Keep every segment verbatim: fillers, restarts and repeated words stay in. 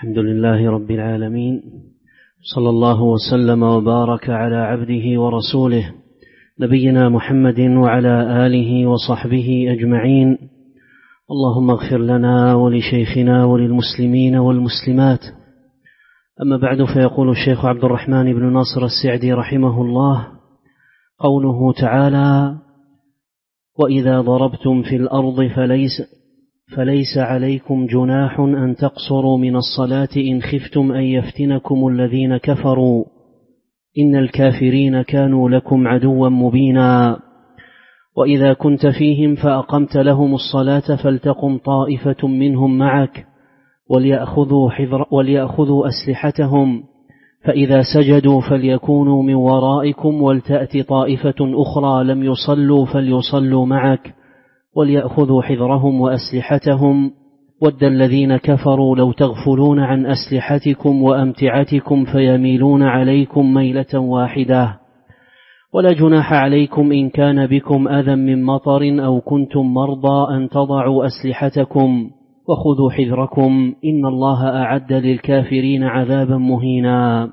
الحمد لله رب العالمين، صلى الله وسلم وبارك على عبده ورسوله نبينا محمد وعلى آله وصحبه أجمعين. اللهم اغفر لنا ولشيخنا وللمسلمين والمسلمات. أما بعد، فيقول الشيخ عبد الرحمن بن ناصر السعدي رحمه الله: قوله تعالى: وإذا ضربتم في الأرض فليس, فليس عليكم جناح أن تقصروا من الصلاة إن خفتم أن يفتنكم الذين كفروا إن الكافرين كانوا لكم عدوا مبينا. وإذا كنت فيهم فأقمت لهم الصلاة فلتقم طائفة منهم معك وليأخذوا, حذر وليأخذوا أسلحتهم، فإذا سجدوا فليكونوا من ورائكم ولتأت طائفة أخرى لم يصلوا فليصلوا معك وليأخذوا حذرهم وأسلحتهم. ود الذين كفروا لو تغفلون عن أسلحتكم وأمتعتكم فيميلون عليكم ميلة واحدة. ولا جناح عليكم إن كان بكم أذى من مطر أو كنتم مرضى أن تضعوا أسلحتكم وخذوا حذركم إن الله أعد للكافرين عذابا مهينا.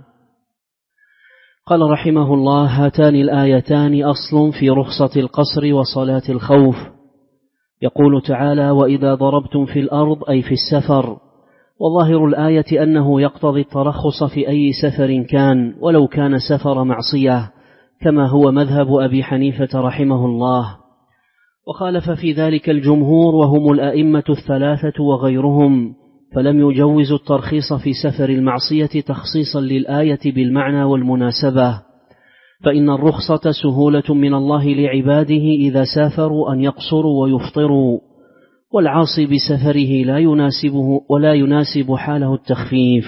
قال رحمه الله: هاتان الآيتان أصل في رخصة القصر وصلاة الخوف. يقول تعالى: وإذا ضربتم في الأرض أي في السفر، وظاهر الآية أنه يقتضي الترخص في أي سفر كان ولو كان سفر معصية، كما هو مذهب أبي حنيفة رحمه الله. وخالف في ذلك الجمهور وهم الأئمة الثلاثة وغيرهم، فلم يجوزوا الترخيص في سفر المعصية تخصيصا للآية بالمعنى والمناسبة، فإن الرخصة سهولة من الله لعباده إذا سافروا أن يقصروا ويفطروا، والعاصي بسفره لا يناسبه ولا يناسب حاله التخفيف.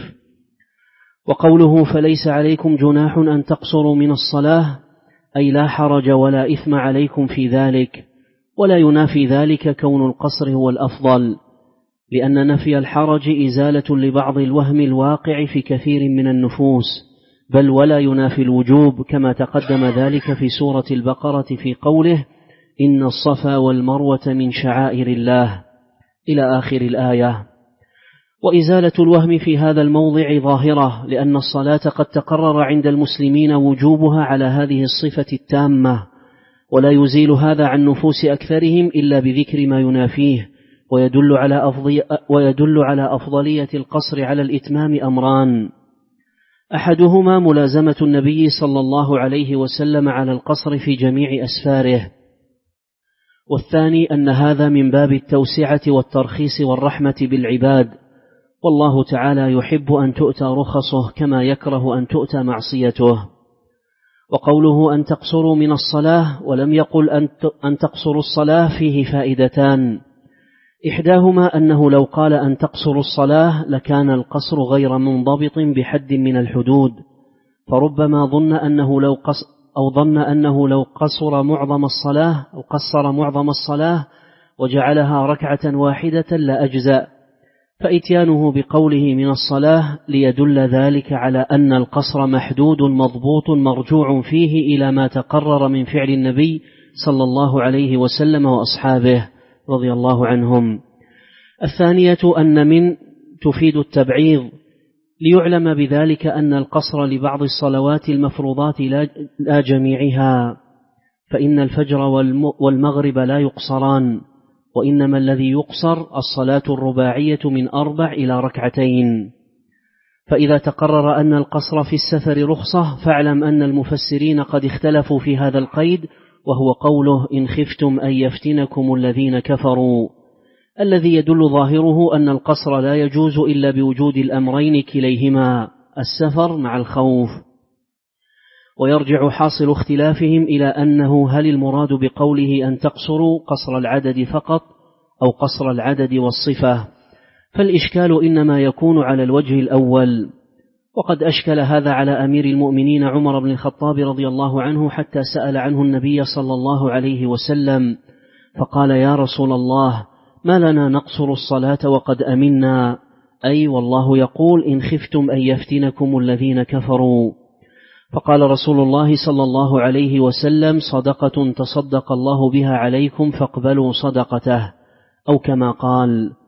وقوله فليس عليكم جناح أن تقصروا من الصلاة أي لا حرج ولا إثم عليكم في ذلك، ولا ينافي ذلك كون القصر هو الأفضل، لأن نفي الحرج إزالة لبعض الوهم الواقع في كثير من النفوس، بل ولا ينافي الوجوب، كما تقدم ذلك في سورة البقرة في قوله: إن الصفا والمروة من شعائر الله، إلى آخر الآية. وإزالة الوهم في هذا الموضع ظاهرة، لأن الصلاة قد تقرر عند المسلمين وجوبها على هذه الصفة التامة، ولا يزيل هذا عن نفوس أكثرهم إلا بذكر ما ينافيه. ويدل على أفضل ويدل على أفضلية القصر على الإتمام أمران: أحدهما ملازمة النبي صلى الله عليه وسلم على القصر في جميع أسفاره، والثاني أن هذا من باب التوسعة والترخيص والرحمة بالعباد، والله تعالى يحب أن تؤتى رخصه كما يكره أن تؤتى معصيته. وقوله أن تقصروا من الصلاة ولم يقل أن تقصروا الصلاة فيه فائدتان: إحداهما أنه لو قال أن تقصروا الصلاة لكان القصر غير منضبط بحد من الحدود، فربما ظن أنه لو قصر أو ظن أنه لو قصر معظم الصلاة أو قصر معظم الصلاة وجعلها ركعة واحدة لأجزأ، فإتيانه بقوله من الصلاة ليدل ذلك على أن القصر محدود مضبوط مرجوع فيه إلى ما تقرر من فعل النبي صلى الله عليه وسلم وأصحابه رضي الله عنهم. الثانية أن من تفيد التبعيض، ليعلم بذلك أن القصر لبعض الصلوات المفروضات لا جميعها، فإن الفجر والمغرب لا يقصران، وإنما الذي يقصر الصلاة الرباعية من أربع إلى ركعتين. فإذا تقرر أن القصر في السفر رخصة، فاعلم أن المفسرين قد اختلفوا في هذا القيد، وهو قوله إن خفتم أن يفتنكم الذين كفروا، الذي يدل ظاهره أن القصر لا يجوز إلا بوجود الأمرين كليهما، السفر مع الخوف. ويرجع حاصل اختلافهم إلى أنه هل المراد بقوله أن تقصروا قصر العدد فقط أو قصر العدد والصفة، فالإشكال إنما يكون على الوجه الأول. وقد أشكل هذا على أمير المؤمنين عمر بن الخطاب رضي الله عنه حتى سأل عنه النبي صلى الله عليه وسلم فقال: يا رسول الله، ما لنا نقصر الصلاة وقد أمنا؟ أي والله يقول إن خفتم أن يفتنكم الذين كفروا. فقال رسول الله صلى الله عليه وسلم: صدقة تصدق الله بها عليكم فاقبلوا صدقته، أو كما قال.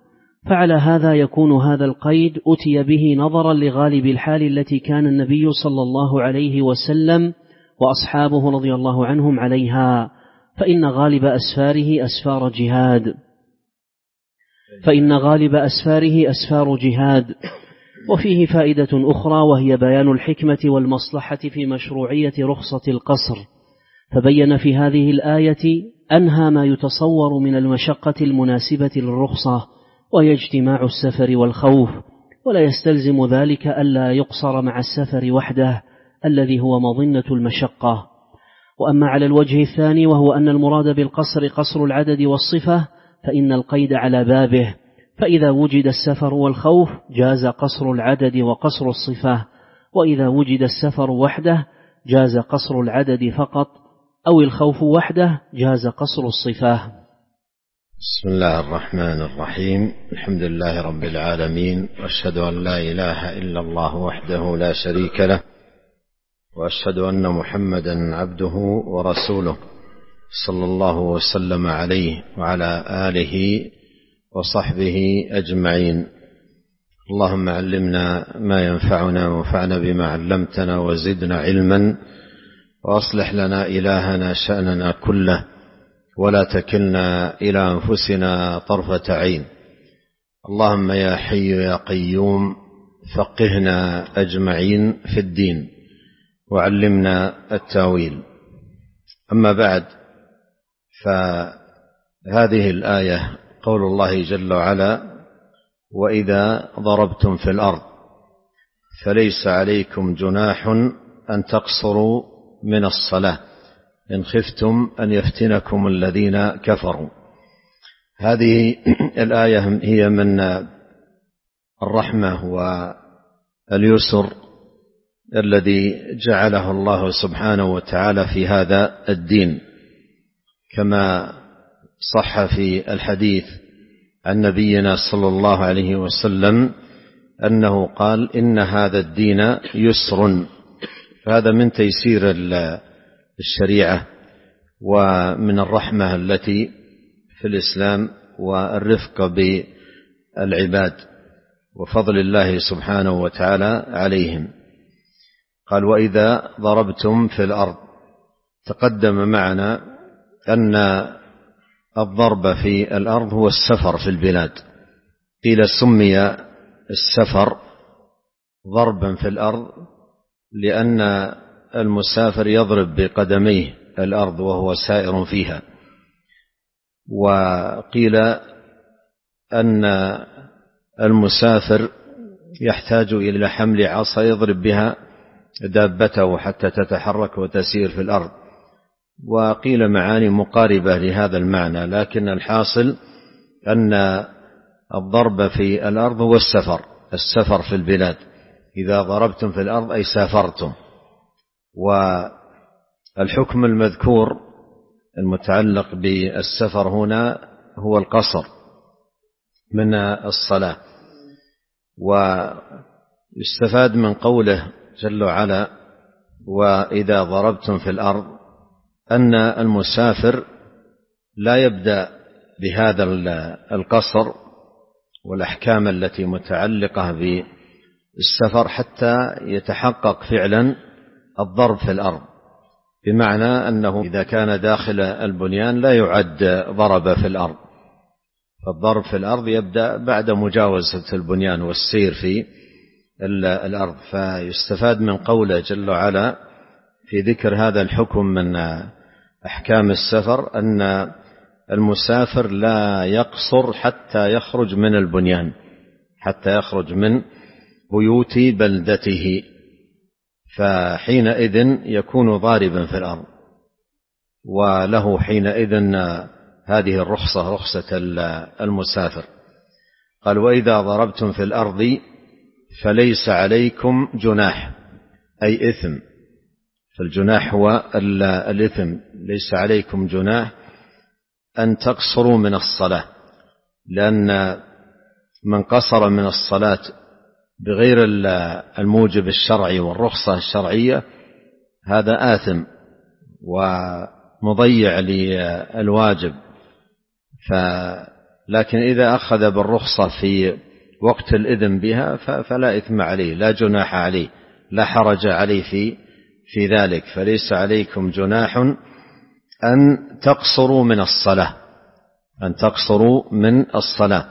فعلى هذا يكون هذا القيد أتي به نظرا لغالب الحال التي كان النبي صلى الله عليه وسلم وأصحابه رضي الله عنهم عليها، فإن غالب أسفاره أسفار جهاد فإن غالب أسفاره أسفار جهاد. وفيه فائدة أخرى، وهي بيان الحكمة والمصلحة في مشروعية رخصة القصر، فبين في هذه الآية أنهى ما يتصور من المشقة المناسبة للرخصة، وهي اجتماع السفر والخوف، ولا يستلزم ذلك ألا يقصر مع السفر وحده الذي هو مظنة المشقة. وأما على الوجه الثاني، وهو أن المراد بالقصر قصر العدد والصفة، فإن القيد على بابه، فإذا وجد السفر والخوف جاز قصر العدد وقصر الصفة، وإذا وجد السفر وحده جاز قصر العدد فقط، أو الخوف وحده جاز قصر الصفة. بسم الله الرحمن الرحيم. الحمد لله رب العالمين، وأشهد أن لا إله إلا الله وحده لا شريك له، وأشهد أن محمدا عبده ورسوله، صلى الله وسلم عليه وعلى آله وصحبه أجمعين. اللهم علمنا ما ينفعنا وانفعنا بما علمتنا وزدنا علما، وأصلح لنا إلهنا شأننا كله، ولا تكلنا إلى أنفسنا طرفة عين. اللهم يا حي يا قيوم فقهنا أجمعين في الدين، وعلمنا التاويل. أما بعد، فهذه الآية قول الله جل وعلا: وإذا ضربتم في الأرض فليس عليكم جناح أن تقصروا من الصلاة إن خفتم أن يفتنكم الذين كفروا. هذه الآية هي من الرحمة واليسر الذي جعله الله سبحانه وتعالى في هذا الدين، كما صح في الحديث عن نبينا صلى الله عليه وسلم أنه قال: إن هذا الدين يسر. فهذا من تيسير الشريعة ومن الرحمة التي في الإسلام والرفق بالعباد وفضل الله سبحانه وتعالى عليهم. قال: وإذا ضربتم في الأرض. تقدم معنا أن الضرب في الأرض هو السفر في البلاد. قيل سمي السفر ضربا في الأرض لأن المسافر يضرب بقدميه الأرض وهو سائر فيها. وقيل أن المسافر يحتاج إلى حمل عصا يضرب بها دابته حتى تتحرك وتسير في الأرض. وقيل معاني مقاربة لهذا المعنى، لكن الحاصل أن الضرب في الأرض هو السفر السفر في البلاد. إذا ضربتم في الأرض أي سافرتم. والحكم المذكور المتعلق بالسفر هنا هو القصر من الصلاة. ويستفاد من قوله جل وعلا: وإذا ضربتم في الأرض، أن المسافر لا يبدأ بهذا القصر والأحكام التي متعلقة بالسفر حتى يتحقق فعلا الضرب في الأرض، بمعنى أنه إذا كان داخل البنيان لا يعد ضرب في الأرض. فالضرب في الأرض يبدأ بعد مجاوزة البنيان والسير في الأرض. فيستفاد من قوله جل وعلا في ذكر هذا الحكم من أحكام السفر أن المسافر لا يقصر حتى يخرج من البنيان، حتى يخرج من بيوت بلدته، فحينئذ يكون ضاربا في الأرض، وله حينئذ هذه الرخصة، رخصة المسافر. قال: وإذا ضربتم في الأرض فليس عليكم جناح، أي إثم. فالجناح هو الإثم. ليس عليكم جناح أن تقصروا من الصلاة، لأن من قصر من الصلاة بغير الموجب الشرعي والرخصة الشرعية هذا آثم ومضيع للواجب. لكن إذا أخذ بالرخصة في وقت الإذن بها فلا إثم عليه، لا جناح عليه، لا حرج عليه في في ذلك. فليس عليكم جناح أن تقصروا من الصلاة أن تقصروا من الصلاة.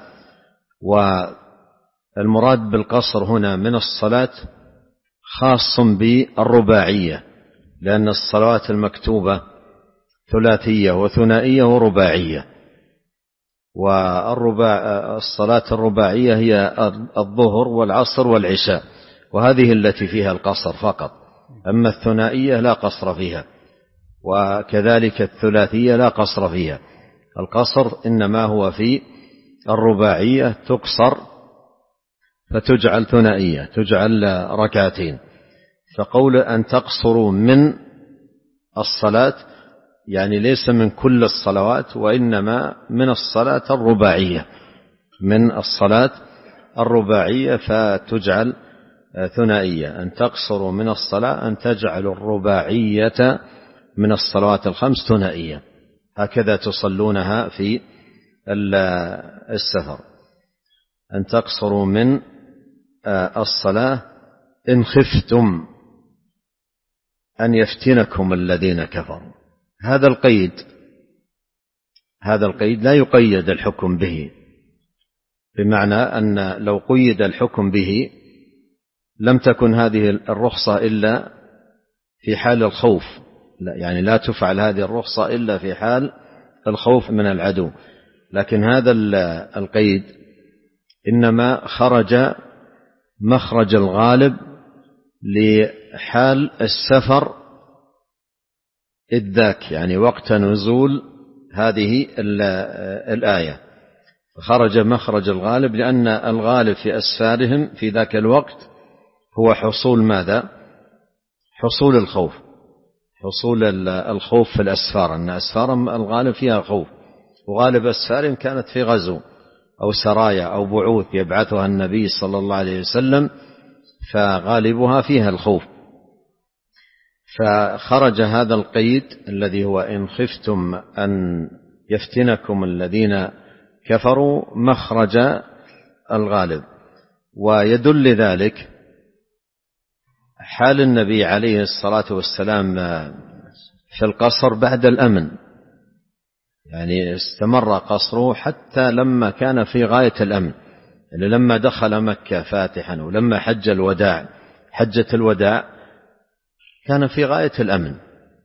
والمراد بالقصر هنا من الصلاة خاص بالرباعية، لأن الصلوات المكتوبة ثلاثية وثنائية ورباعية، والرباع الصلاة الرباعية هي الظهر والعصر والعشاء، وهذه التي فيها القصر فقط. أما الثنائية لا قصر فيها، وكذلك الثلاثية لا قصر فيها. القصر إنما هو في الرباعية، تقصر فتجعل ثنائية، تجعل ركعتين. فقول أن تقصروا من الصلاة يعني ليس من كل الصلوات، وإنما من الصلاة الرباعية، من الصلاة الرباعية فتجعل ثنائية. أن تقصروا من الصلاة أن تجعلوا الرباعية من الصلوات الخمس ثنائية، هكذا تصلونها في السفر. أن تقصروا من الصلاة إن خفتم أن يفتنكم الذين كفروا. هذا القيد هذا القيد لا يقيد الحكم به، بمعنى أن لو قيد الحكم به لم تكن هذه الرخصة إلا في حال الخوف، لا يعني لا تفعل هذه الرخصة إلا في حال الخوف من العدو. لكن هذا القيد إنما خرج مخرج الغالب لحال السفر إذ ذاك، يعني وقت نزول هذه الآية، خرج مخرج الغالب، لأن الغالب في أسفارهم في ذاك الوقت هو حصول ماذا؟ حصول الخوف، حصول الخوف في الأسفار، أن أسفارهم الغالب فيها خوف، وغالب أسفارهم كانت في غزو أو سرايا أو بعوث يبعثها النبي صلى الله عليه وسلم، فغالبها فيها الخوف. فخرج هذا القيد الذي هو إن خفتم أن يفتنكم الذين كفروا مخرج الغالب. ويدل ذلك حال النبي عليه الصلاة والسلام في القصر بعد الأمن، يعني استمر قصره حتى لما كان في غاية الأمن، يعني لما دخل مكة فاتحا، ولما حج الوداع حجة الوداع كان في غاية الأمن.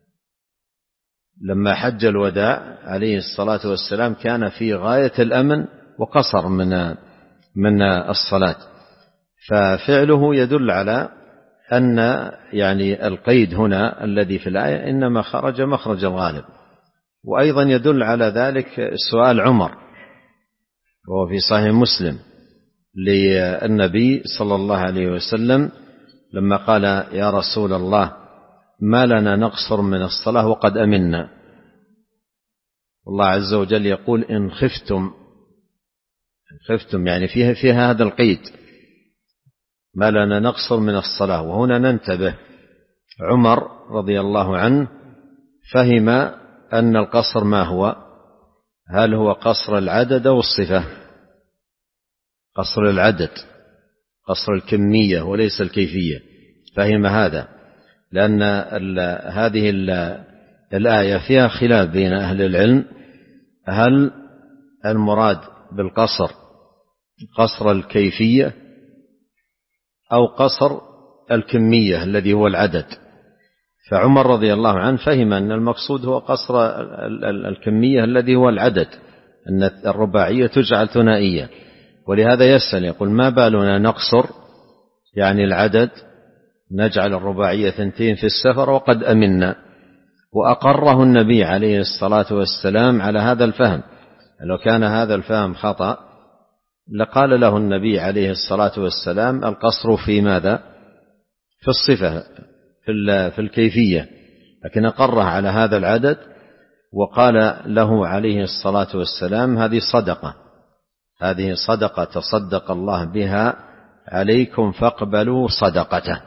لما حج الوداع عليه الصلاة والسلام كان في غاية الأمن وقصر من من الصلاة. ففعله يدل على أن يعني القيد هنا الذي في الآية إنما خرج مخرج الغالب. وأيضا يدل على ذلك سؤال عمر وهو في صحيح مسلم للنبي صلى الله عليه وسلم لما قال يا رسول الله ما لنا نقصر من الصلاة وقد أمنا. الله عز وجل يقول إن خفتم، خفتم يعني فيها, فيها هذا القيد، ما لنا نقصر من الصلاة. وهنا ننتبه، عمر رضي الله عنه فهم أن القصر ما هو؟ هل هو قصر العدد أو الصفة؟ قصر العدد، قصر الكمية وليس الكيفية. فهم هذا، لأن هذه الآية فيها خلاف بين أهل العلم، هل المراد بالقصر قصر الكيفية أو قصر الكمية الذي هو العدد؟ فعمر رضي الله عنه فهم أن المقصود هو قصر الكمية الذي هو العدد، أن الرباعية تجعل ثنائية، ولهذا يسأل يقول ما بالنا نقصر يعني العدد، نجعل الرباعية ثنتين في السفر وقد أمنا. وأقره النبي عليه الصلاة والسلام على هذا الفهم. لو كان هذا الفهم خطأ لقال له النبي عليه الصلاة والسلام القصر في ماذا؟ في الصفة، في الكيفية، لكن أقره على هذا العدد وقال له عليه الصلاة والسلام هذه صدقة، هذه صدقة تصدق الله بها عليكم فاقبلوا صدقته.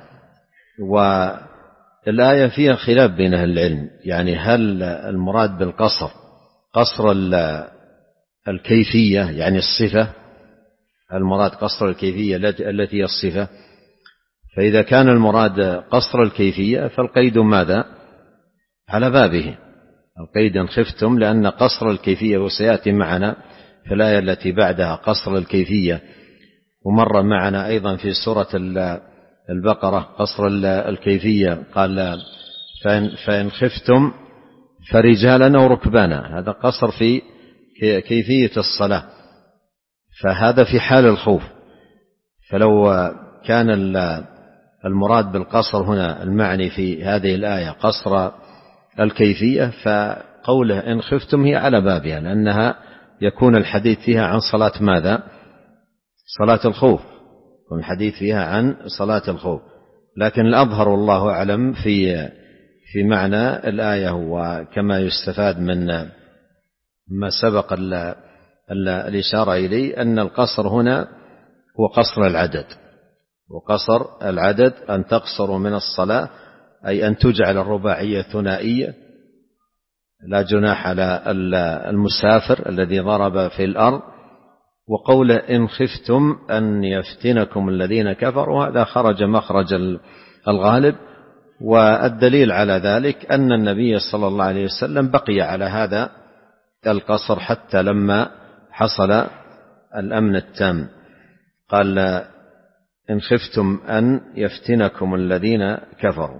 والآية فيها خلاف بين أهل العلم، يعني هل المراد بالقصر قصر الكيفية يعني الصفة، المراد قصر الكيفية التي هي الصفة. فإذا كان المراد قصر الكيفية فالقيد ماذا؟ على بابه، القيد إن خفتم، لأن قصر الكيفية وسيأتي معنا في الآية التي بعدها قصر الكيفية، ومر معنا أيضا في سورة البقرة قصر الكيفية، قال فإن, فإن خفتم فرجالا أو ركبانا، هذا قصر في كيفية الصلاة، فهذا في حال الخوف. فلو كان المراد بالقصر هنا المعني في هذه الآية قصر الكيفية، فقوله إن خفتم هي على بابها، لأنها يكون الحديث فيها عن صلاة ماذا؟ صلاة الخوف، يكون الحديث فيها عن صلاة الخوف. لكن الأظهر والله أعلم في في معنى الآية، وكما يستفاد من ما سبق الإشارة إليه، أن القصر هنا هو قصر العدد، وقصر العدد أن تقصروا من الصلاة أي أن تجعل الرباعية ثنائية، لا جناح على المسافر الذي ضرب في الأرض. وقوله إن خفتم أن يفتنكم الذين كفروا، هذا خرج مخرج الغالب، والدليل على ذلك أن النبي صلى الله عليه وسلم بقي على هذا القصر حتى لما حصل الأمن التام. قال إن خفتم أن يفتنكم الذين كفروا.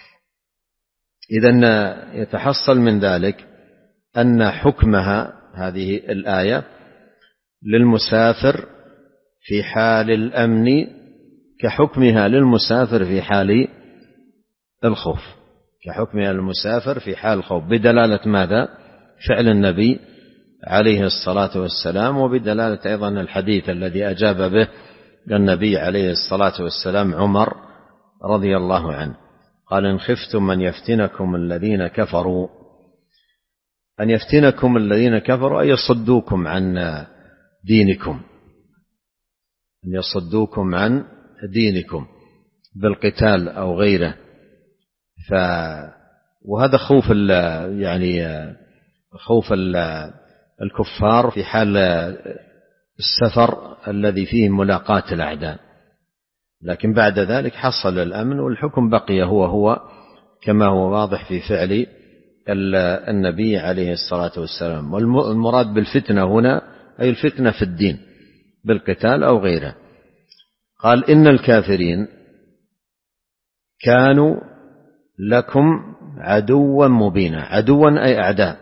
إذن يتحصل من ذلك أن حكمها هذه الآية للمسافر في حال الأمن كحكمها للمسافر في حال الخوف، كحكمها للمسافر في حال الخوف، بدلالة ماذا؟ فعل النبي عليه الصلاة والسلام، وبدلالة أيضا الحديث الذي أجاب به النبي عليه الصلاة والسلام عمر رضي الله عنه، قال إن خفتم أن يفتنكم الذين كفروا. أن يفتنكم الذين كفروا أي يصدوكم عن دينكم، أن يصدوكم عن دينكم بالقتال أو غيره. ف وهذا خوف يعني خوف الكفار في حال السفر الذي فيه ملاقاة الأعداء، لكن بعد ذلك حصل الأمن والحكم بقي هو هو كما هو واضح في فعل النبي عليه الصلاة والسلام. والمراد بالفتنة هنا أي الفتنة في الدين بالقتال أو غيره. قال إن الكافرين كانوا لكم عدوا مبينا، عدوا أي أعداء،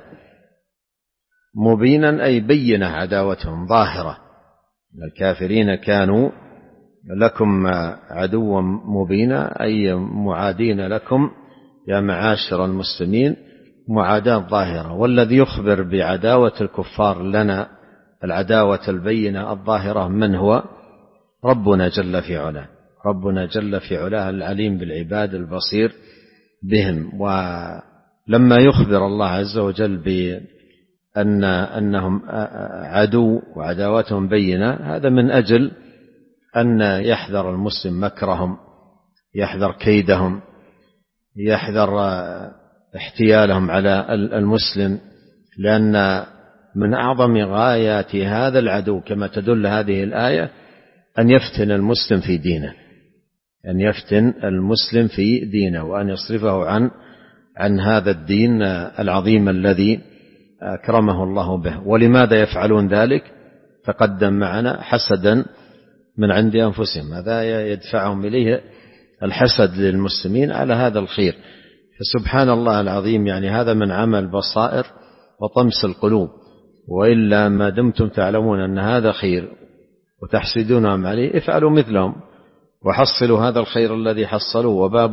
مبينا أي بين عداوتهم ظاهرة. الكافرين كانوا لكم عدوا مبينا أي معادين لكم يا معاشر المسلمين، معاداة ظاهرة. والذي يخبر بعداوة الكفار لنا العداوة البينة الظاهرة من هو؟ ربنا جل في علاه، ربنا جل في علاه العليم بالعباد البصير بهم. ولما يخبر الله عز وجل بأن أنهم عدو وعداوتهم بينة، هذا من أجل أن يحذر المسلم مكرهم، يحذر كيدهم، يحذر احتيالهم على المسلم، لأن من أعظم غايات هذا العدو كما تدل هذه الآية أن يفتن المسلم في دينه، أن يفتن المسلم في دينه، وأن يصرفه عن عن هذا الدين العظيم الذي أكرمه الله به. ولماذا يفعلون ذلك؟ تقدم معنا حسدا من عند أنفسهم، هذا يدفعهم إليه الحسد للمسلمين على هذا الخير. فسبحان الله العظيم، يعني هذا من عمل بصائر وطمس القلوب، وإلا ما دمتم تعلمون أن هذا خير وتحسدونهم عليه افعلوا مثلهم وحصلوا هذا الخير الذي حصلوا. وباب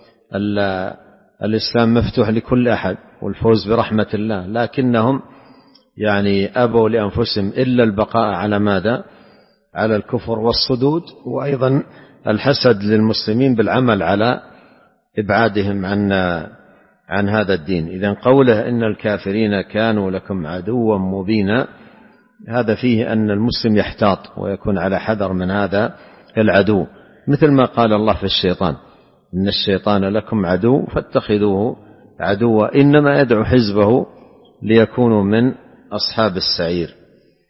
الإسلام مفتوح لكل أحد والفوز برحمة الله، لكنهم يعني أبوا لأنفسهم إلا البقاء على ماذا؟ على الكفر والصدود، وأيضا الحسد للمسلمين بالعمل على إبعادهم عن عن هذا الدين. إذن قوله إن الكافرين كانوا لكم عدوا مبينا، هذا فيه أن المسلم يحتاط ويكون على حذر من هذا العدو، مثل ما قال الله في الشيطان إن الشيطان لكم عدو فاتخذوه عدوا إنما يدعو حزبه ليكونوا من أصحاب السعير.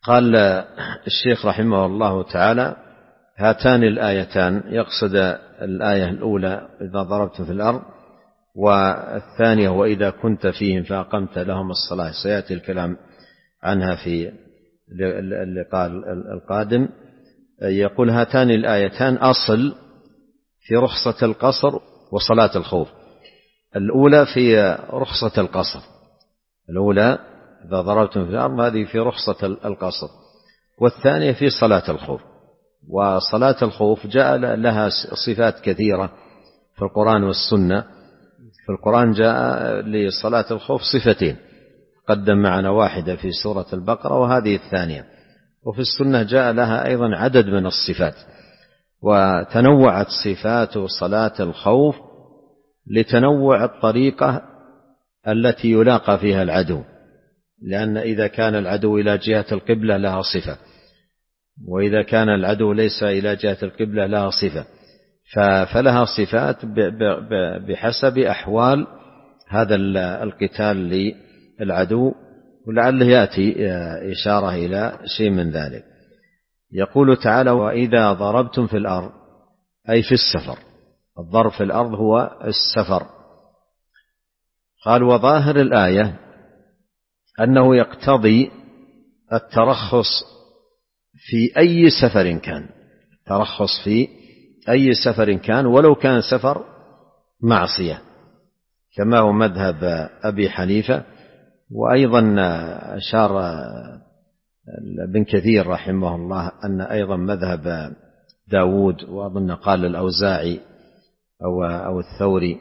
قال الشيخ رحمه الله تعالى: هاتان الآيتان، يقصد الآية الأولى إذا ضربتم في الأرض، والثانية وإذا كنت فيهم فأقمت لهم الصلاة، سيأتي الكلام عنها في اللقاء القادم. يقول: هاتان الآيتان أصل في رخصة القصر وصلاة الخوف. الأولى في رخصة القصر، الأولى إذا ضربتم في الأرض هذه في رخصة القصر، والثانية في صلاة الخوف. وصلاة الخوف جاء لها صفات كثيرة في القرآن والسنة. في القرآن جاء لصلاة الخوف صفتين، قدم معنا واحدة في سورة البقرة وهذه الثانية، وفي السنة جاء لها أيضا عدد من الصفات. وتنوعت صفات صلاة الخوف لتنوع الطريقة التي يلاقى فيها العدو، لأن إذا كان العدو إلى جهة القبلة لها صفة، وإذا كان العدو ليس إلى جهة القبلة لها صفة، فلها صفات بحسب أحوال هذا القتال للعدو، ولعله يأتي إشارة إلى شيء من ذلك. يقول تعالى: وإذا ضربتم في الأرض، أي في السفر. الضرب في الأرض هو السفر. قال: وظاهر الآية أنه يقتضي الترخص في أي سفر كان، ترخص في أي سفر كان ولو كان سفر معصية، كما هو مذهب أبي حنيفة. وأيضا أشار ابن كثير رحمه الله أن أيضا مذهب داود، وأظن قال الأوزاعي أو, أو الثوري.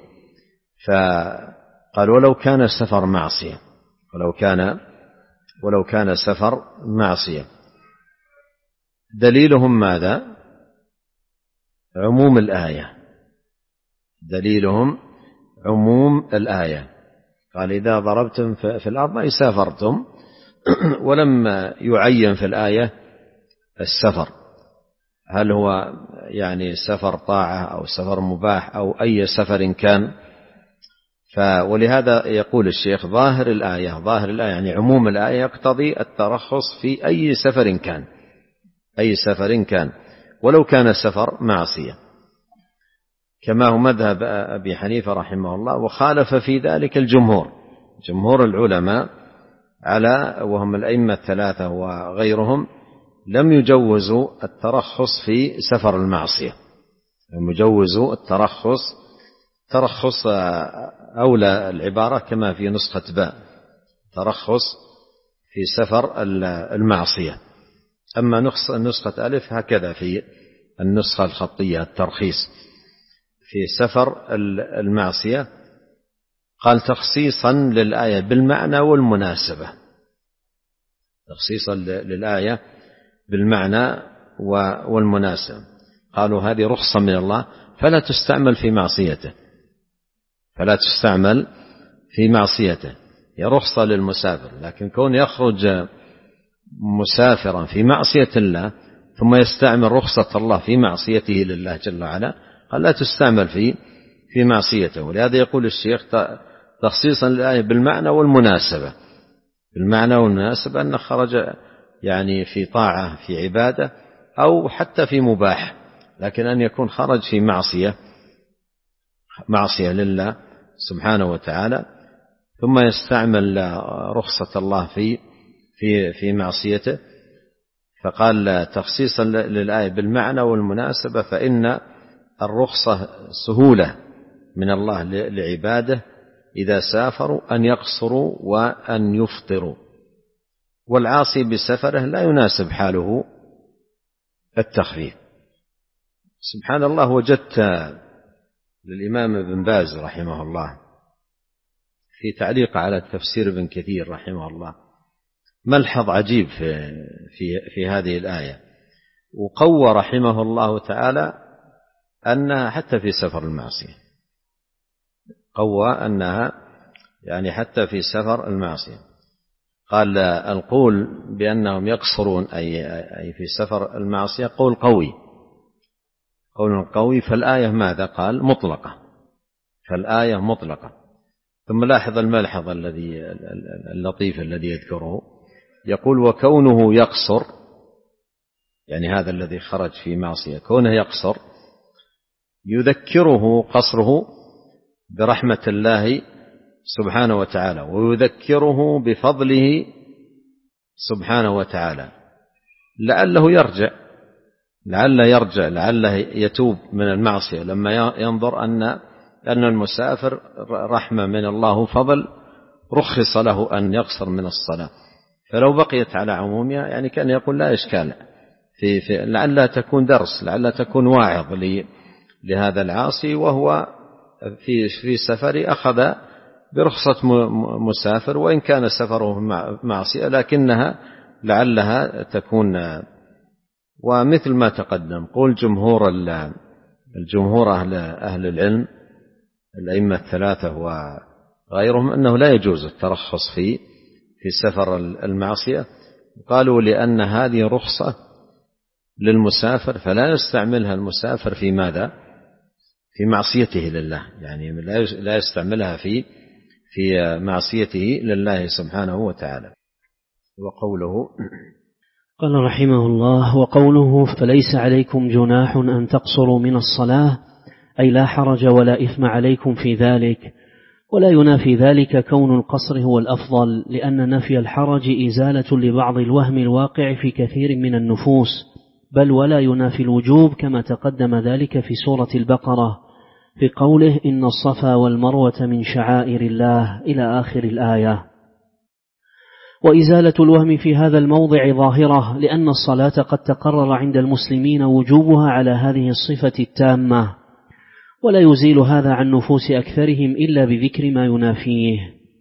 فقال: ولو كان سفر معصية، ولو كان ولو كان سفر معصية. دليلهم ماذا؟ عموم الآية، دليلهم عموم الآية. قال: إذا ضربتم في الأرض أي سافرتم، ولم يعين في الآية السفر، هل هو يعني سفر طاعة أو سفر مباح أو أي سفر كان. ولهذا يقول الشيخ: ظاهر الآية، ظاهر الآية يعني عموم الآية يقتضي الترخص في أي سفر كان، أي سفر كان ولو كان السفر معصية، كما هو مذهب أبي حنيفة رحمه الله. وخالف في ذلك الجمهور، جمهور العلماء على وهم الأئمة الثلاثة وغيرهم لم يجوزوا الترخص في سفر المعصية، لم يجوزوا الترخص، ترخص أولى العبارة كما في نسخة باء، ترخص في سفر المعصية. أما نسخة ألف هكذا في النسخة الخطية الترخيص في سفر المعصية. قال: تخصيصا للآية بالمعنى والمناسبة، تخصيصا للآية بالمعنى والمناسبة. قالوا: هذه رخصة من الله فلا تستعمل في معصيته، فلا تستعمل في معصيته، هي رخصة للمسافر. لكن كون يخرج مسافرا في معصية الله ثم يستعمل رخصة الله في معصيته لله جل وعلا، قال لا تستعمل في في معصيته. ولهذا يقول الشيخ: تخصيصا للآية بالمعنى والمناسبة. بالمعنى والمناسبة أن خرج يعني في طاعة، في عبادة، أو حتى في مباح، لكن أن يكون خرج في معصية، معصية لله سبحانه وتعالى، ثم يستعمل رخصة الله في في في معصيته. فقال: تخصيصا للآية بالمعنى والمناسبة، فإن الرخصة سهولة من الله لعباده إذا سافروا أن يقصروا وأن يفطروا، والعاصي بسفره لا يناسب حاله التخفيف. سبحان الله، وجدت للإمام ابن باز رحمه الله في تعليق على تفسير ابن كثير رحمه الله ملحظ عجيب في, في, في هذه الآية، وقوى رحمه الله تعالى أنها حتى في سفر المعصية، قوى أنها يعني حتى في سفر المعصية. قال: القول بأنهم يقصرون أي, أي في سفر المعصية قول قوي، قول قوي. فالآية ماذا قال؟ مطلقة، فالآية مطلقة. ثم لاحظ الملحظ الذي اللطيف الذي يذكره، يقول وكونه يقصر، يعني هذا الذي خرج في معصية كونه يقصر يذكره قصره برحمة الله سبحانه وتعالى، ويذكره بفضله سبحانه وتعالى، لعله يرجع لعله يرجع لعله يتوب من المعصية لما ينظر أن أن المسافر رحمة من الله فضل رخص له أن يقصر من الصلاة. فلو بقيت على عمومها يعني كان يقول لا إشكال في, في لعلها تكون درس، لعلها تكون واعظ لهذا العاصي وهو في في سفر أخذ برخصة مسافر، وإن كان سفره معصية لكنها لعلها تكون. ومثل ما تقدم قول جمهور الجمهور أهل, أهل العلم الأئمة الثلاثة وغيرهم أنه لا يجوز الترخص في في سفر المعصية، قالوا لأن هذه رخصة للمسافر فلا يستعملها المسافر في ماذا؟ في معصيته لله، يعني لا يستعملها في في معصيته لله سبحانه وتعالى. وقوله قال رحمه الله: وقوله فليس عليكم جناح أن تقصروا من الصلاة، أي لا حرج ولا إثم عليكم في ذلك، ولا ينافي ذلك كون القصر هو الأفضل، لأن نفي الحرج إزالة لبعض الوهم الواقع في كثير من النفوس، بل ولا ينافي الوجوب كما تقدم ذلك في سورة البقرة في قوله إن الصفا والمروة من شعائر الله إلى آخر الآية. وإزالة الوهم في هذا الموضع ظاهرة، لأن الصلاة قد تقرر عند المسلمين وجوبها على هذه الصفة التامة، ولا يزيل هذا عن نفوس أكثرهم إلا بذكر ما ينافيه.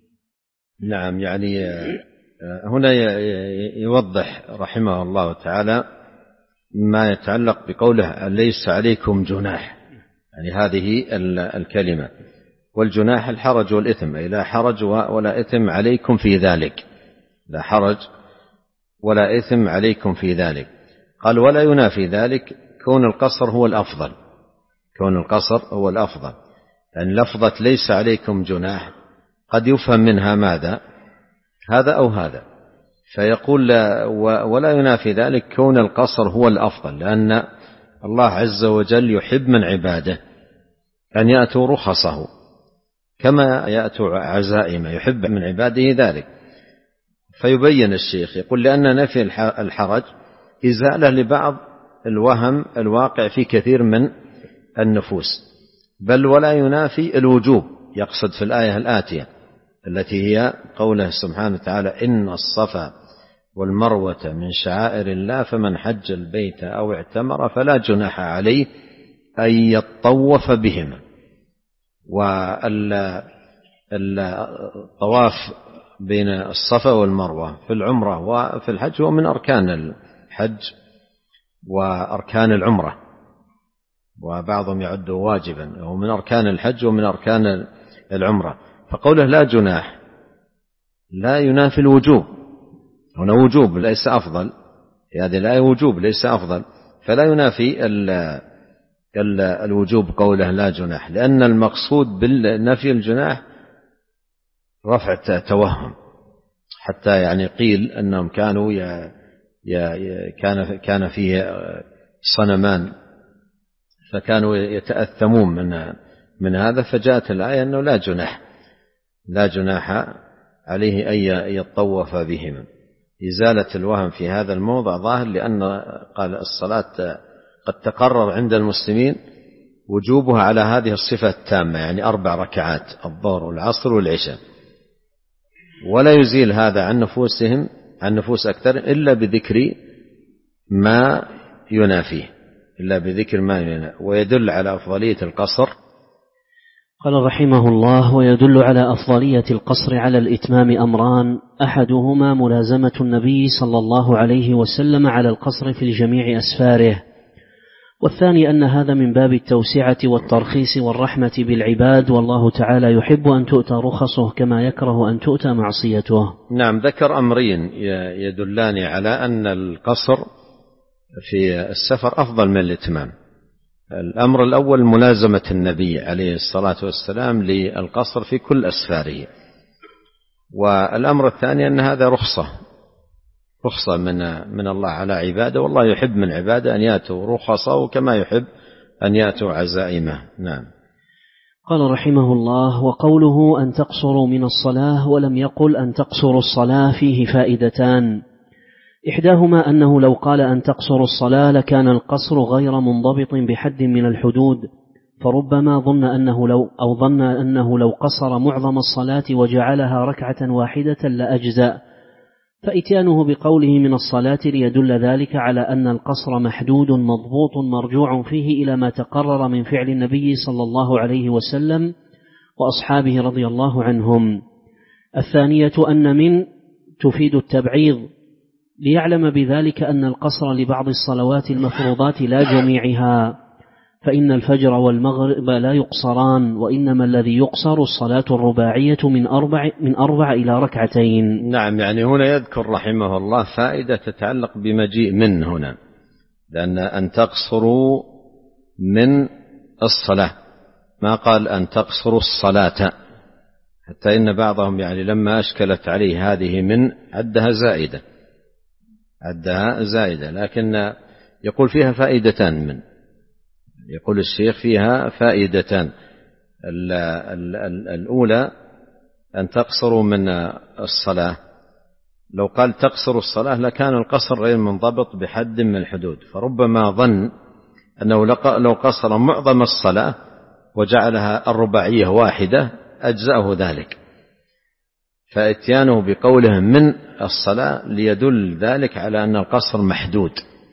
نعم، يعني هنا يوضح رحمه الله تعالى ما يتعلق بقوله ليس عليكم جناح، يعني هذه الكلمة، والجناح الحرج والإثم، أي لا حرج ولا إثم عليكم في ذلك، لا حرج ولا إثم عليكم في ذلك. قال ولا ينافي ذلك كون القصر هو الأفضل، كون القصر هو الأفضل، لأن لفظة ليس عليكم جناح قد يفهم منها ماذا؟ هذا أو هذا، فيقول لا ولا ينافي ذلك كون القصر هو الأفضل، لأن الله عز وجل يحب من عباده أن يأتوا رخصه كما يأتوا عزائمه، يحب من عباده ذلك. فيبين الشيخ يقول لأن نفي الحرج إزالة لبعض الوهم الواقع في كثير من النفوس، بل ولا ينافي الوجوب، يقصد في الآية الآتية التي هي قوله سبحانه وتعالى إن الصفا والمروة من شعائر الله فمن حج البيت أو اعتمر فلا جناح عليه أن يطوف بهما. والطواف بين الصفا والمروة في العمرة وفي الحج هو من أركان الحج وأركان العمرة، وبعضهم يعده واجبا، هو من أركان الحج ومن أركان العمرة. فقوله لا جناح لا ينافي الوجوب، هنا وجوب ليس أفضل، هذه الآية وجوب ليس أفضل، فلا ينافي ال ال الوجوب قوله لا جناح، لأن المقصود بالنفي الجناح رفع توهم، حتى يعني قيل أنهم كانوا ي ي كان كان فيه صنمان فكانوا يتأثمون من من هذا، فجاءت الآية أنه لا جناح لا جناح عليه أن يطوف بهما. إزالة الوهم في هذا الموضع ظاهر، لأن قال الصلاة قد تقرر عند المسلمين وجوبها على هذه الصفة التامة، يعني أربع ركعات الظهر والعصر والعشاء، ولا يزيل هذا عن نفوسهم عن نفوس أكثر إلا بذكر ما ينافيه إلا بذكر ما ينافيه. ويدل على أفضلية القصر. قال رحمه الله: ويدل على أفضلية القصر على الإتمام أمران، أحدهما ملازمة النبي صلى الله عليه وسلم على القصر في جميع أسفاره، والثاني أن هذا من باب التوسعة والترخيص والرحمة بالعباد، والله تعالى يحب أن تؤتى رخصه كما يكره أن تؤتى معصيته. نعم، ذكر أمرين يدلان على أن القصر في السفر أفضل من الإتمام. الأمر الأول ملازمة النبي عليه الصلاة والسلام للقصر في كل أسفاره، والأمر الثاني أن هذا رخصة رخصة من من الله على عباده، والله يحب من عباده أن يأتوا رخصه كما يحب أن يأتوا عزائمه. نعم. قال رحمه الله: وقوله أن تقصروا من الصلاة ولم يقل أن تقصروا الصلاة فيه فائدتان، إحداهما أنه لو قال أن تقصروا الصلاة لكان القصر غير منضبط بحد من الحدود، فربما ظن أنه لو أو ظن أنه لو قصر معظم الصلاة وجعلها ركعة واحدة لأجزأ، فإتيانه بقوله من الصلاة ليدل ذلك على أن القصر محدود مضبوط مرجوع فيه إلى ما تقرر من فعل النبي صلى الله عليه وسلم وأصحابه رضي الله عنهم. الثانية أن من تفيد التبعيض، ليعلم بذلك أن القصر لبعض الصلوات المفروضات لا جميعها، فإن الفجر والمغرب لا يقصران، وإنما الذي يقصر الصلاة الرباعية من أربع, من أربع إلى ركعتين. نعم، يعني هنا يذكر رحمه الله فائدة تتعلق بمجيء من هنا، لأن أن تقصروا من الصلاة، ما قال أن تقصروا الصلاة، حتى إن بعضهم يعني لما أشكلت عليه هذه من عدها زائدة عدها زائدة لكن يقول فيها فائدتان. من يقول الشيخ فيها فائدتان، الأولى أن تقصروا من الصلاة، لو قال تقصروا الصلاة لكان القصر غير منضبط بحد من الحدود، فربما ظن أنه لو قصر معظم الصلاة وجعلها الرباعية واحدة أجزأه ذلك، فإتيانه بقوله من الصلاة ليدل ذلك على أن القصر محدود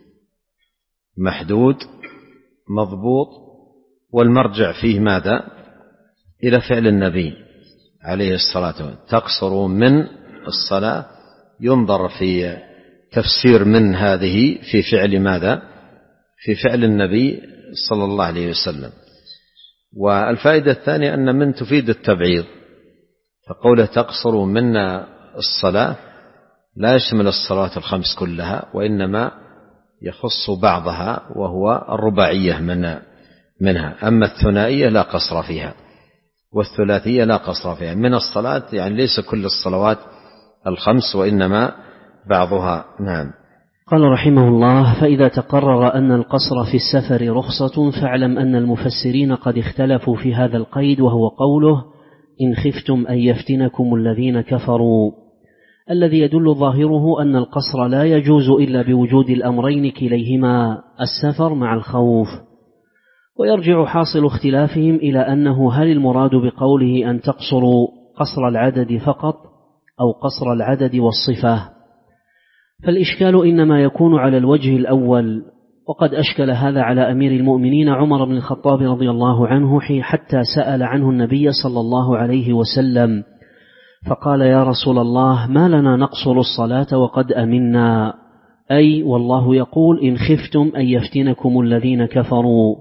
محدود مضبوط، والمرجع فيه ماذا؟ إلى فعل النبي عليه الصلاة والسلام. تقصروا من الصلاة، ينظر في تفسير من هذه في فعل ماذا؟ في فعل النبي صلى الله عليه وسلم. والفائدة الثانية أن من تفيد التبعيض، فقوله تقصروا منا الصلاة لا يشمل الصلوات الخمس كلها، وإنما يخص بعضها وهو الرباعية من منها. أما الثنائية لا قصر فيها، والثلاثية لا قصر فيها. من الصلاة يعني ليس كل الصلوات الخمس، وإنما بعضها. نعم. قال رحمه الله: فإذا تقرر أن القصر في السفر رخصة، فاعلم أن المفسرين قد اختلفوا في هذا القيد، وهو قوله إن خفتم أن يفتنكم الذين كفروا، الذي يدل ظاهره أن القصر لا يجوز إلا بوجود الأمرين كليهما، السفر مع الخوف. ويرجع حاصل اختلافهم إلى أنه هل المراد بقوله أن تقصروا قصر العدد فقط أو قصر العدد والصفة؟ فالإشكال إنما يكون على الوجه الأول، وقد أشكل هذا على أمير المؤمنين عمر بن الخطاب رضي الله عنه حتى سأل عنه النبي صلى الله عليه وسلم فقال: يا رسول الله، ما لنا نقصر الصلاة وقد أمنا، أي والله يقول إن خفتم أن يفتنكم الذين كفروا.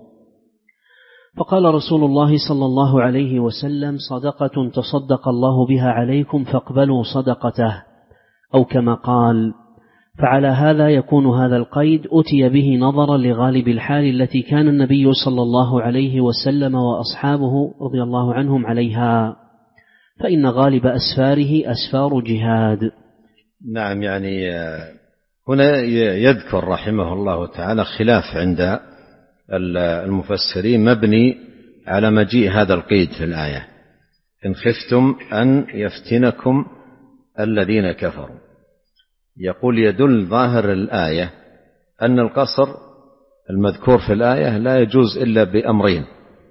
فقال رسول الله صلى الله عليه وسلم: صدقة تصدق الله بها عليكم فاقبلوا صدقته، أو كما قال. فعلى هذا يكون هذا القيد أتي به نظرا لغالب الحال التي كان النبي صلى الله عليه وسلم وأصحابه رضي الله عنهم عليها، فإن غالب أسفاره أسفار جهاد. نعم، يعني هنا يذكر رحمه الله تعالى خلاف عند المفسرين مبني على مجيء هذا القيد في الآية: إن خفتم أن يفتنكم الذين كفروا. يقول يدل ظاهر الآية أن القصر المذكور في الآية لا يجوز إلا بأمرين: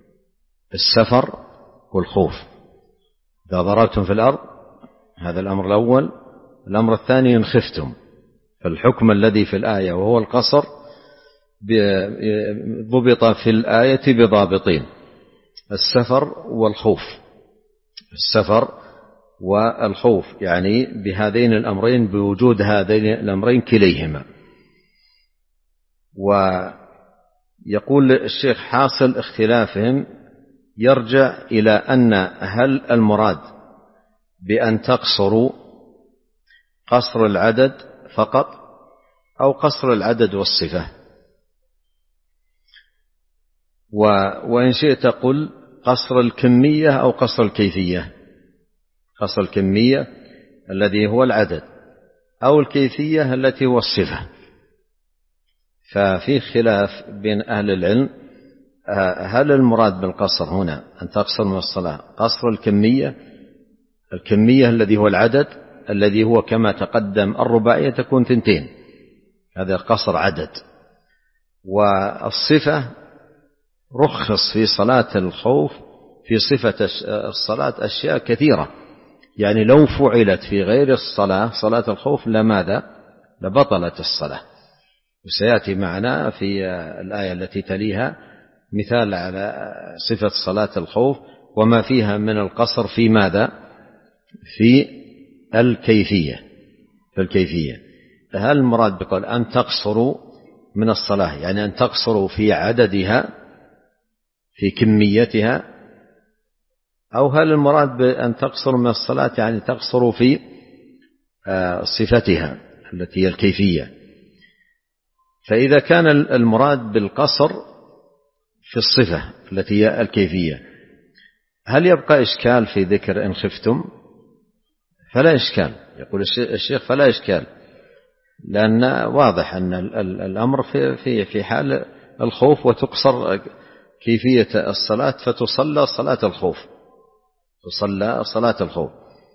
السفر والخوف. إذا ضربتم في الأرض، هذا الأمر الأول. الأمر الثاني إن خفتم، فالحكم الذي في الآية وهو القصر ضبط في الآية بضابطين: السفر والخوف. السفر والخوف يعني بهذين الأمرين، بوجود هذين الأمرين كليهما. ويقول الشيخ حاصل اختلافهم يرجع إلى أن هل المراد بأن تقصروا قصر العدد فقط أو قصر العدد والصفة. وإن شئت قل قصر الكمية أو قصر الكيفية. قصر الكمية الذي هو العدد، أو الكيفية التي هو الصفة. ففي خلاف بين أهل العلم، هل المراد بالقصر هنا أن تقصر من الصلاة قصر الكمية الكمية الذي هو العدد الذي هو كما تقدم الرباعية تكون ثنتين، هذا قصر عدد. والصفة رخص في صلاة الخوف في صفة الصلاة أشياء كثيرة، يعني لو فعلت في غير الصلاة صلاة الخوف لماذا لبطلت الصلاة. وسيأتي معنا في الآية التي تليها مثال على صفة صلاة الخوف وما فيها من القصر في ماذا في الكيفية في الكيفية. هل المراد بقول أن تقصروا من الصلاة يعني أن تقصروا في عددها في كميتها، أو هل المراد بأن تقصروا من الصلاة يعني تقصروا في صفتها التي هي الكيفية؟ فإذا كان المراد بالقصر في الصفة التي هي الكيفية، هل يبقى إشكال في ذكر إن خفتم؟ فلا إشكال، يقول الشيخ فلا إشكال، لأن واضح أن الأمر في في في حال الخوف وتقصر كيفية الصلاة فتصلى صلاة الخوف تصلى صلاة الخوف.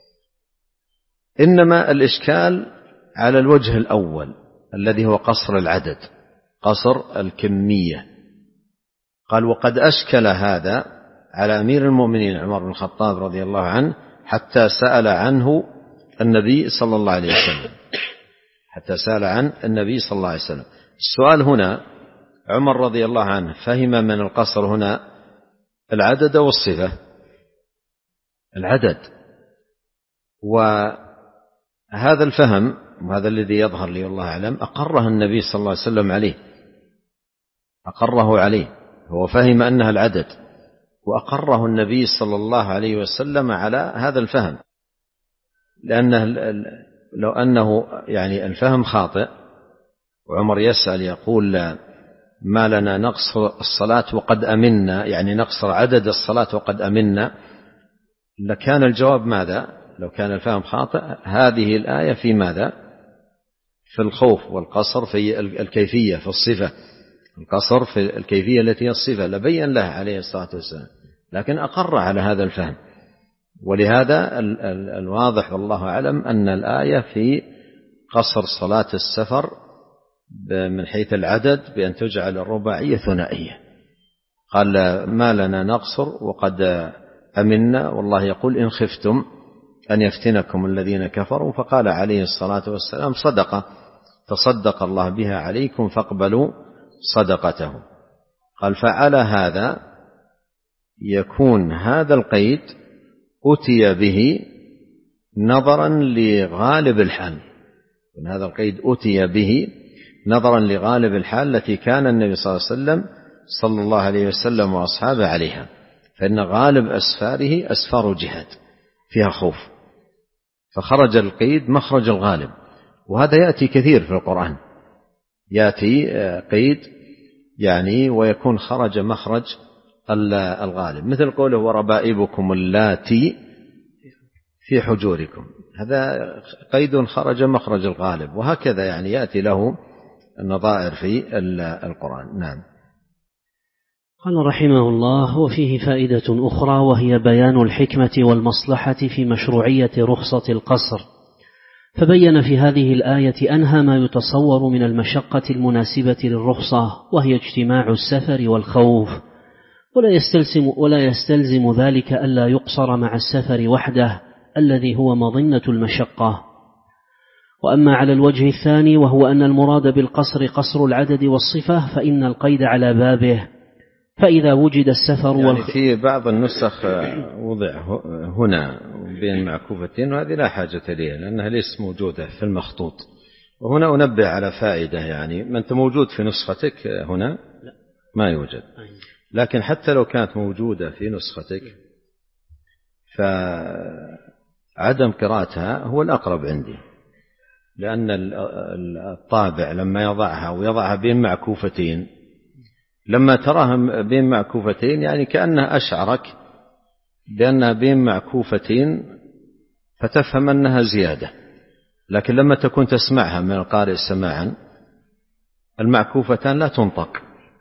إنما الإشكال على الوجه الأول الذي هو قصر العدد قصر الكمية. قال وقد أشكل هذا على أمير المؤمنين عمر بن الخطاب رضي الله عنه حتى سأل عنه النبي صلى الله عليه وسلم حتى سأل عن النبي صلى الله عليه وسلم. السؤال هنا عمر رضي الله عنه فهم من القصر هنا العدد والصفة العدد، وهذا الفهم وهذا الذي يظهر لي الله أعلم أقره النبي صلى الله عليه وسلم عليه أقره عليه هو فهم أنها العدد وأقره النبي صلى الله عليه وسلم على هذا الفهم، لأنه لو أنه يعني الفهم خاطئ وعمر يسأل يقول ما لنا نقصر الصلاة وقد أمنا يعني نقصر عدد الصلاة وقد أمنا، لكان الجواب ماذا لو كان الفهم خاطئ؟ هذه الآية في ماذا في الخوف والقصر في الكيفية في الصفة القصر في الكيفية التي هي الصفة لبين لها عليه الصلاة والسلام، لكن أقر على هذا الفهم. ولهذا الواضح والله أعلم أن الآية في قصر صلاة السفر من حيث العدد بأن تجعل الرباعية ثنائية. قال ما لنا نقصر وقد أمنا والله يقول إن خفتم أن يفتنكم الذين كفروا، فقال عليه الصلاة والسلام صدقة تصدق الله بها عليكم فاقبلوا صدقته. قال فعلى هذا يكون هذا القيد أتي به نظرا لغالب الحال هذا القيد أتي به نظرا لغالب الحال التي كان النبي صلى الله عليه وسلم صلى الله عليه وسلم وأصحابه عليها، فإن غالب أسفاره أسفار جهاد فيها خوف، فخرج القيد مخرج الغالب. وهذا يأتي كثير في القرآن، يأتي قيد يعني ويكون خرج مخرج الغالب، مثل قوله وربائبكم اللاتي في حجوركم، هذا قيد خرج مخرج الغالب، وهكذا يعني يأتي له النظائر في القرآن. نعم. قال رحمه الله وفيه فائدة أخرى وهي بيان الحكمة والمصلحة في مشروعية رخصة القصر، فبين في هذه الآية أنهى ما يتصور من المشقة المناسبة للرخصة وهي اجتماع السفر والخوف، ولا يستلزم, ولا يستلزم ذلك ألا يقصر مع السفر وحده الذي هو مظنة المشقة. وأما على الوجه الثاني وهو أن المراد بالقصر قصر العدد والصفة فإن القيد على بابه، فإذا وجد السفر يعني والخ... في بعض النسخ وضع هنا بين معكوفتين، وهذه لا حاجة لها لأنها ليست موجودة في المخطوط. وهنا أنبه على فائدة، يعني ما أنت موجود في نسختك هنا ما يوجد، لكن حتى لو كانت موجودة في نسختك فعدم قراءتها هو الأقرب عندي، لأن الطابع لما يضعها ويضعها بين معكوفتين لما تراها بين معكوفتين يعني كأنها أشعرك بأنها بين معكوفتين فتفهم أنها زيادة، لكن لما تكون تسمعها من القارئ سماعا، المعكوفتان لا تنطق،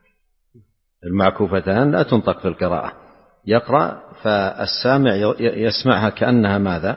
المعكوفتان لا تنطق في القراءة، يقرأ فالسامع يسمعها كأنها ماذا؟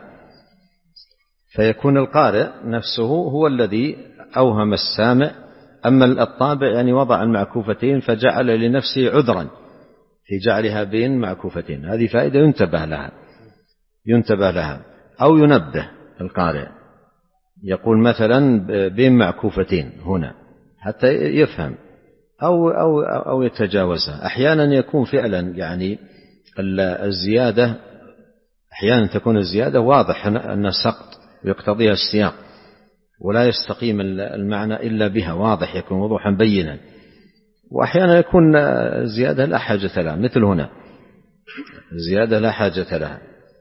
فيكون القارئ نفسه هو الذي أوهم السامع، أما الطابع يعني وضع المعكوفتين فجعل لنفسه عذرا في جعلها بين معكوفتين. هذه فائدة ينتبه لها ينتبه لها أو ينبه القارئ، يقول مثلا بين معكوفتين هنا حتى يفهم أو, أو, أو يتجاوزها. أحيانا يكون فعلا يعني الزيادة، أحيانا تكون الزيادة واضح أن سقط ويقتضيها السياق ولا يستقيم المعنى إلا بها، واضح يكون وضوحا بينا. وأحيانا يكون زيادة لا حاجة لها، مثل هنا زيادة لا حاجة لها.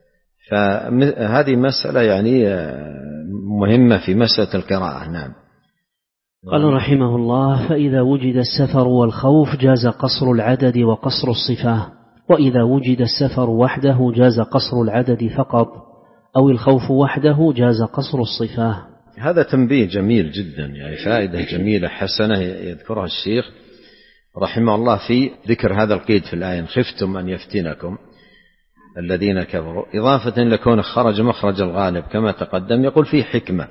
فهذه مسألة يعني مهمة في مسألة القراءة. نعم. قال رحمه الله: فإذا وجد السفر والخوف جاز قصر العدد وقصر الصفة، وإذا وجد السفر وحده جاز قصر العدد فقط، أو الخوف وحده جاز قصر الصفة. هذا تنبيه جميل جدا، يعني فائدة جميلة حسنة يذكرها الشيخ رحمه الله في ذكر هذا القيد في الآية: خفتم أن يفتنكم الذين كفروا، إضافة لكون خرج مخرج الغالب كما تقدم. يقول فيه حكمة،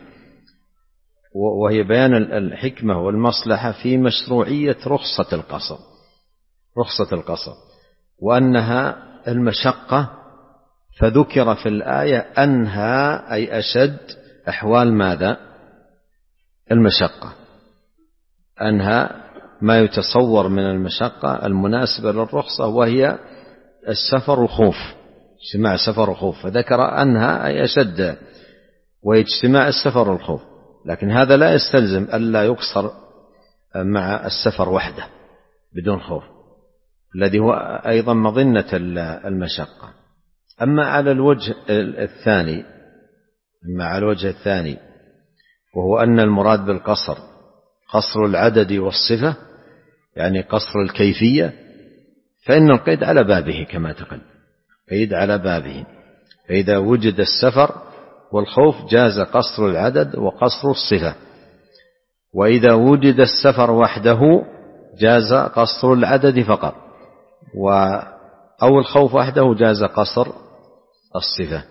وهي بيان الحكمة والمصلحة في مشروعية رخصة القصر، رخصة القصر وأنها المشقة، فذكر في الآية أنها أي أشد أحوال ماذا؟ المشقة، أنها ما يتصور من المشقة المناسبة للرخصة، وهي السفر وخوف، اجتماع سفر وخوف، فذكر أنها أي أشد واجتماع السفر والخوف. لكن هذا لا يستلزم ألا يقصر مع السفر وحده بدون خوف، الذي هو أيضا مظنة المشقة. أما على الوجه الثاني أما على الوجه الثاني وهو أن المراد بالقصر قصر العدد والصفة، يعني قصر الكيفية، فإن القيد على بابه كما تقل، قيد على بابه. فإذا وجد السفر والخوف جاز قصر العدد وقصر الصفة، وإذا وجد السفر وحده جاز قصر العدد فقط، أو الخوف وحده جاز قصر الصفة.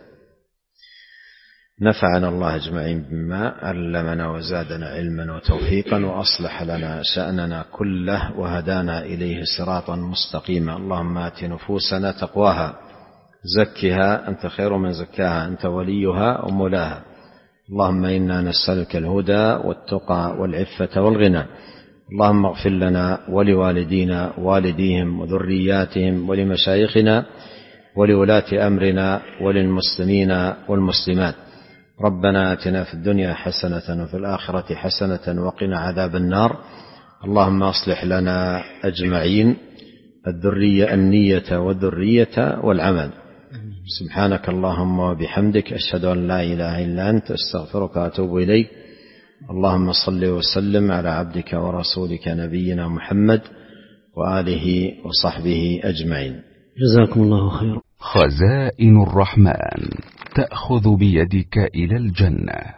نفعنا الله أجمعين بما علمنا وزادنا علما وتوفيقا، وأصلح لنا شأننا كله وهدانا إليه صراطا مستقيما. اللهم آت نفوسنا تقواها، زكها أنت خير من زكاها، أنت وليها ومولاها. اللهم إنا نسألك الهدى والتقى والعفة والغنى. اللهم اغفر لنا ولوالدينا والديهم وذرياتهم ولمشايخنا ولولاة أمرنا وللمسلمين والمسلمات. ربنا آتنا في الدنيا حسنة وفي الآخرة حسنة وقنا عذاب النار. اللهم أصلح لنا أجمعين الذرية النية والذرية والعمل. سبحانك اللهم وبحمدك، أشهد أن لا إله إلا أنت، أستغفرك وأتوب إليك. اللهم صل وسلم على عبدك ورسولك نبينا محمد وآله وصحبه أجمعين. جزاكم الله خيرا. خزائن الرحمن تأخذ بيدك إلى الجنة.